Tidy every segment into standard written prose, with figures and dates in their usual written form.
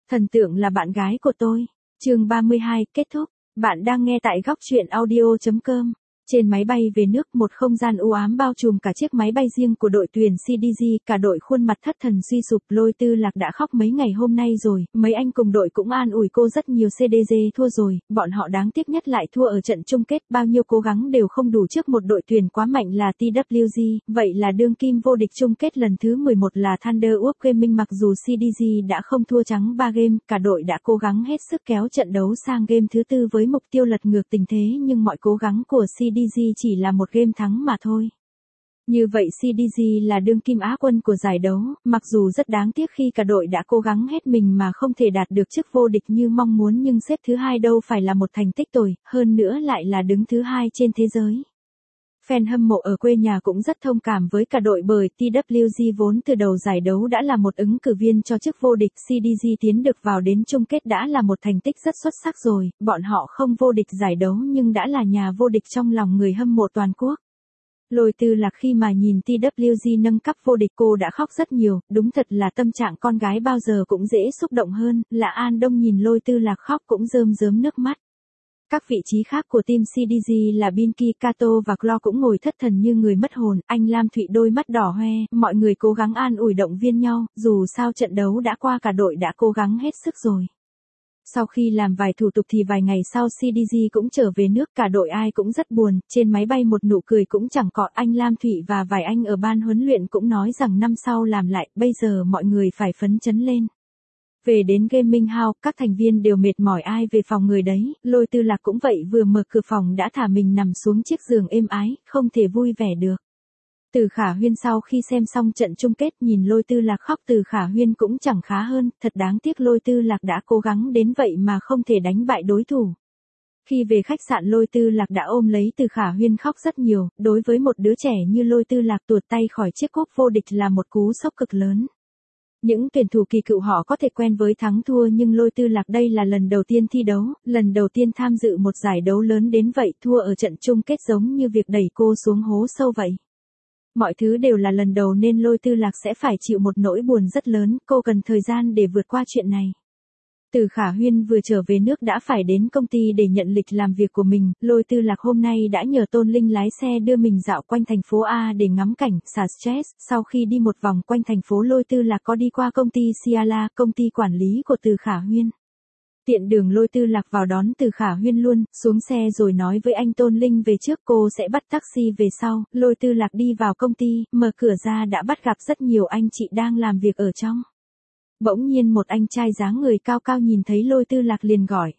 Thần tượng là bạn gái của tôi. Chương 32, kết thúc. Bạn đang nghe tại góc truyện audio.com. Trên máy bay về nước, một không gian u ám bao trùm cả chiếc máy bay riêng của đội tuyển CDG, cả đội khuôn mặt thất thần suy sụp. Lôi Tư Lạc đã khóc mấy ngày hôm nay rồi, mấy anh cùng đội cũng an ủi cô rất nhiều. CDG thua rồi, bọn họ đáng tiếc nhất lại thua ở trận chung kết, bao nhiêu cố gắng đều không đủ trước một đội tuyển quá mạnh là TWG, vậy là đương kim vô địch chung kết lần thứ 11 là Thunder World Gaming. Mặc dù CDG đã không thua trắng 3 game, cả đội đã cố gắng hết sức kéo trận đấu sang game thứ tư với mục tiêu lật ngược tình thế, nhưng mọi cố gắng của CDG chỉ là một game thắng mà thôi. Như vậy CDG là đương kim Á quân của giải đấu, mặc dù rất đáng tiếc khi cả đội đã cố gắng hết mình mà không thể đạt được chức vô địch như mong muốn, nhưng xếp thứ hai đâu phải là một thành tích tồi, hơn nữa lại là đứng thứ hai trên thế giới. Fan hâm mộ ở quê nhà cũng rất thông cảm với cả đội bởi TWG vốn từ đầu giải đấu đã là một ứng cử viên cho chức vô địch. CDG tiến được vào đến chung kết đã là một thành tích rất xuất sắc rồi, bọn họ không vô địch giải đấu nhưng đã là nhà vô địch trong lòng người hâm mộ toàn quốc. Lôi Tư Lạc khi mà nhìn TWG nâng cấp vô địch cô đã khóc rất nhiều, đúng thật là tâm trạng con gái bao giờ cũng dễ xúc động hơn. Là An Đông nhìn Lôi Tư Lạc khóc cũng rơm rớm nước mắt. Các vị trí khác của team CDG là Binky, Kato và Clo cũng ngồi thất thần như người mất hồn. Anh Lam Thụy đôi mắt đỏ hoe, mọi người cố gắng an ủi động viên nhau, dù sao trận đấu đã qua, cả đội đã cố gắng hết sức rồi. Sau khi làm vài thủ tục thì vài ngày sau CDG cũng trở về nước, cả đội ai cũng rất buồn, trên máy bay một nụ cười cũng chẳng có. Anh Lam Thụy và vài anh ở ban huấn luyện cũng nói rằng năm sau làm lại, bây giờ mọi người phải phấn chấn lên. Về đến Gaming House, các thành viên đều mệt mỏi ai về phòng người đấy, Lôi Tư Lạc cũng vậy, vừa mở cửa phòng đã thả mình nằm xuống chiếc giường êm ái, không thể vui vẻ được. Từ Khả Huyên sau khi xem xong trận chung kết nhìn Lôi Tư Lạc khóc, Từ Khả Huyên cũng chẳng khá hơn, thật đáng tiếc Lôi Tư Lạc đã cố gắng đến vậy mà không thể đánh bại đối thủ. Khi về khách sạn Lôi Tư Lạc đã ôm lấy Từ Khả Huyên khóc rất nhiều, đối với một đứa trẻ như Lôi Tư Lạc tuột tay khỏi chiếc cúp vô địch là một cú sốc cực lớn. Những tuyển thủ kỳ cựu họ có thể quen với thắng thua, nhưng Lôi Tư Lạc đây là lần đầu tiên thi đấu, lần đầu tiên tham dự một giải đấu lớn đến vậy, thua ở trận chung kết giống như việc đẩy cô xuống hố sâu vậy. Mọi thứ đều là lần đầu nên Lôi Tư Lạc sẽ phải chịu một nỗi buồn rất lớn, cô cần thời gian để vượt qua chuyện này. Từ Khả Huyên vừa trở về nước đã phải đến công ty để nhận lịch làm việc của mình, Lôi Tư Lạc hôm nay đã nhờ Tôn Linh lái xe đưa mình dạo quanh thành phố A để ngắm cảnh, xả stress. Sau khi đi một vòng quanh thành phố, Lôi Tư Lạc có đi qua công ty Ciala, công ty quản lý của Từ Khả Huyên. Tiện đường Lôi Tư Lạc vào đón Từ Khả Huyên luôn, xuống xe rồi nói với anh Tôn Linh về trước, cô sẽ bắt taxi về sau. Lôi Tư Lạc đi vào công ty, mở cửa ra đã bắt gặp rất nhiều anh chị đang làm việc ở trong. Bỗng nhiên một anh trai dáng người cao cao nhìn thấy Lôi Tư Lạc liền gọi.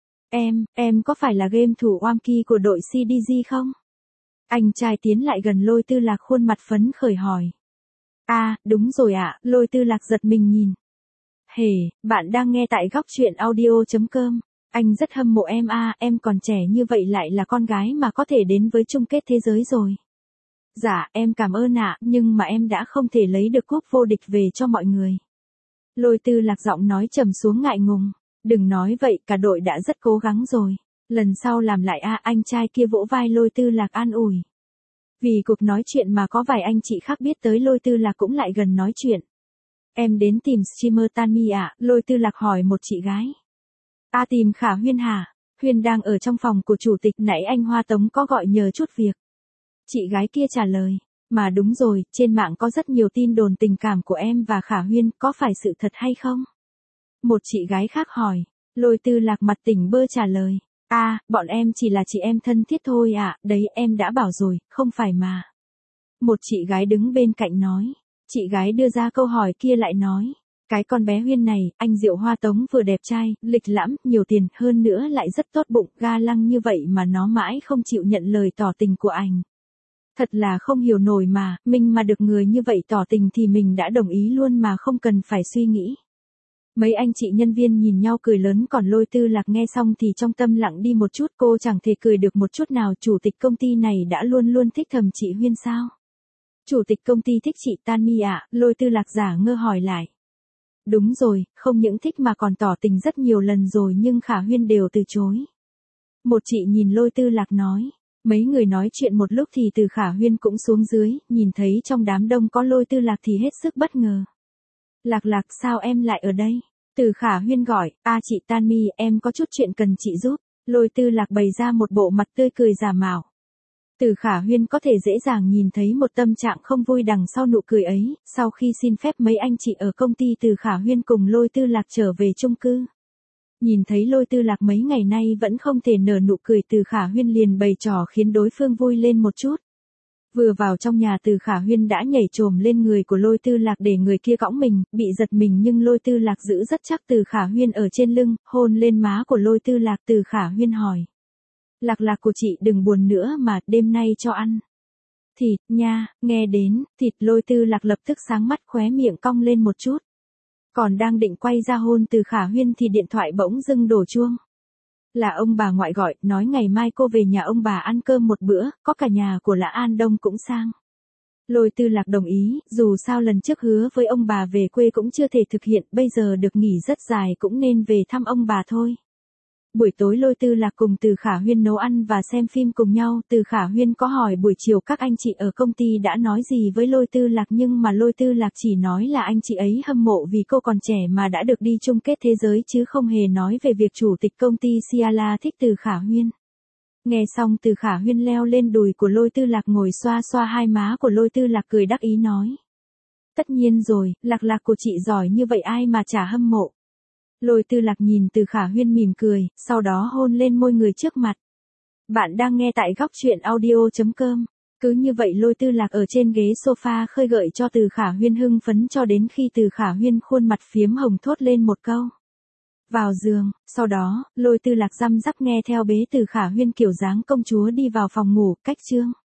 Em có phải là game thủ Wamki của đội CDG không? Anh trai tiến lại gần Lôi Tư Lạc khuôn mặt phấn khởi hỏi. Đúng rồi ạ, Lôi Tư Lạc giật mình nhìn. Bạn đang nghe tại góc truyện audio.com. Anh rất hâm mộ em còn trẻ như vậy lại là con gái mà có thể đến với chung kết thế giới rồi. Dạ, em cảm ơn ạ, nhưng mà em đã không thể lấy được cúp vô địch về cho mọi người. Lôi Tư Lạc giọng nói trầm xuống ngại ngùng. Đừng nói vậy, cả đội đã rất cố gắng rồi. Lần sau làm lại anh trai kia vỗ vai Lôi Tư Lạc an ủi. Vì cuộc nói chuyện mà có vài anh chị khác biết tới, Lôi Tư Lạc cũng lại gần nói chuyện. Em đến tìm streamer Tanmi ạ, Lôi Tư Lạc hỏi một chị gái. Tìm Khả Huyên hả? Huyên đang ở trong phòng của chủ tịch, nãy anh Hoa Tống có gọi nhờ chút việc. Chị gái kia trả lời. Mà đúng rồi, trên mạng có rất nhiều tin đồn tình cảm của em và Khả Huyên, có phải sự thật hay không? Một chị gái khác hỏi. Lôi Tư Lạc mặt tỉnh bơ trả lời. Bọn em chỉ là chị em thân thiết thôi ạ, đấy em đã bảo rồi, không phải mà. Một chị gái đứng bên cạnh nói. Chị gái đưa ra câu hỏi kia lại nói. Cái con bé Huyên này, anh Diệu Hoa Tống vừa đẹp trai, lịch lãm, nhiều tiền, hơn nữa lại rất tốt bụng, ga lăng như vậy mà nó mãi không chịu nhận lời tỏ tình của anh. Thật là không hiểu nổi mà, mình mà được người như vậy tỏ tình thì mình đã đồng ý luôn mà không cần phải suy nghĩ. Mấy anh chị nhân viên nhìn nhau cười lớn, còn Lôi Tư Lạc nghe xong thì trong tâm lặng đi một chút, cô chẳng thể cười được một chút nào. Chủ tịch công ty này đã luôn luôn thích thầm chị Huyên sao? Chủ tịch công ty thích chị Tanmi ạ, Lôi Tư Lạc giả ngơ hỏi lại. Đúng rồi, không những thích mà còn tỏ tình rất nhiều lần rồi nhưng Khả Huyên đều từ chối. Một chị nhìn Lôi Tư Lạc nói. Mấy người nói chuyện một lúc thì Từ Khả Huyên cũng xuống dưới, nhìn thấy trong đám đông có Lôi Tư Lạc thì hết sức bất ngờ. Lạc, sao em lại ở đây? Từ Khả Huyên gọi, chị Tan Mi, em có chút chuyện cần chị giúp. Lôi Tư Lạc bày ra một bộ mặt tươi cười giả mạo. Từ Khả Huyên có thể dễ dàng nhìn thấy một tâm trạng không vui đằng sau nụ cười ấy, sau khi xin phép mấy anh chị ở công ty Từ Khả Huyên cùng Lôi Tư Lạc trở về chung cư. Nhìn thấy Lôi Tư Lạc mấy ngày nay vẫn không thể nở nụ cười, Từ Khả Huyên liền bày trò khiến đối phương vui lên một chút. Vừa vào trong nhà, Từ Khả Huyên đã nhảy chồm lên người của Lôi Tư Lạc để người kia cõng mình, bị giật mình nhưng Lôi Tư Lạc giữ rất chắc Từ Khả Huyên ở trên lưng, hôn lên má của Lôi Tư Lạc. Từ Khả Huyên hỏi. Lạc Lạc của chị đừng buồn nữa mà, đêm nay cho ăn thịt nha. Nghe đến thịt, Lôi Tư Lạc lập tức sáng mắt, khóe miệng cong lên một chút. Còn đang định quay ra hôn Từ Khả Huyên thì điện thoại bỗng dưng đổ chuông. Là ông bà ngoại gọi, nói ngày mai cô về nhà ông bà ăn cơm một bữa, có cả nhà của Lã An Đông cũng sang. Lôi Tư Lạc đồng ý, dù sao lần trước hứa với ông bà về quê cũng chưa thể thực hiện, bây giờ được nghỉ rất dài cũng nên về thăm ông bà thôi. Buổi tối Lôi Tư Lạc cùng Từ Khả Huyên nấu ăn và xem phim cùng nhau. Từ Khả Huyên có hỏi buổi chiều các anh chị ở công ty đã nói gì với Lôi Tư Lạc, nhưng mà Lôi Tư Lạc chỉ nói là anh chị ấy hâm mộ vì cô còn trẻ mà đã được đi chung kết thế giới, chứ không hề nói về việc chủ tịch công ty Ciala thích Từ Khả Huyên. Nghe xong, Từ Khả Huyên leo lên đùi của Lôi Tư Lạc ngồi xoa xoa hai má của Lôi Tư Lạc, cười đắc ý nói. Tất nhiên rồi, Lạc Lạc của chị giỏi như vậy ai mà chả hâm mộ. Lôi Tư Lạc nhìn Từ Khả Huyên mỉm cười, sau đó hôn lên môi người trước mặt. Bạn đang nghe tại góc truyện audio.com. Cứ như vậy Lôi Tư Lạc ở trên ghế sofa khơi gợi cho Từ Khả Huyên hưng phấn cho đến khi Từ Khả Huyên khuôn mặt phiếm hồng thốt lên một câu. Vào giường, sau đó, Lôi Tư Lạc răm rắp nghe theo bế Từ Khả Huyên kiểu dáng công chúa đi vào phòng ngủ, cách chương.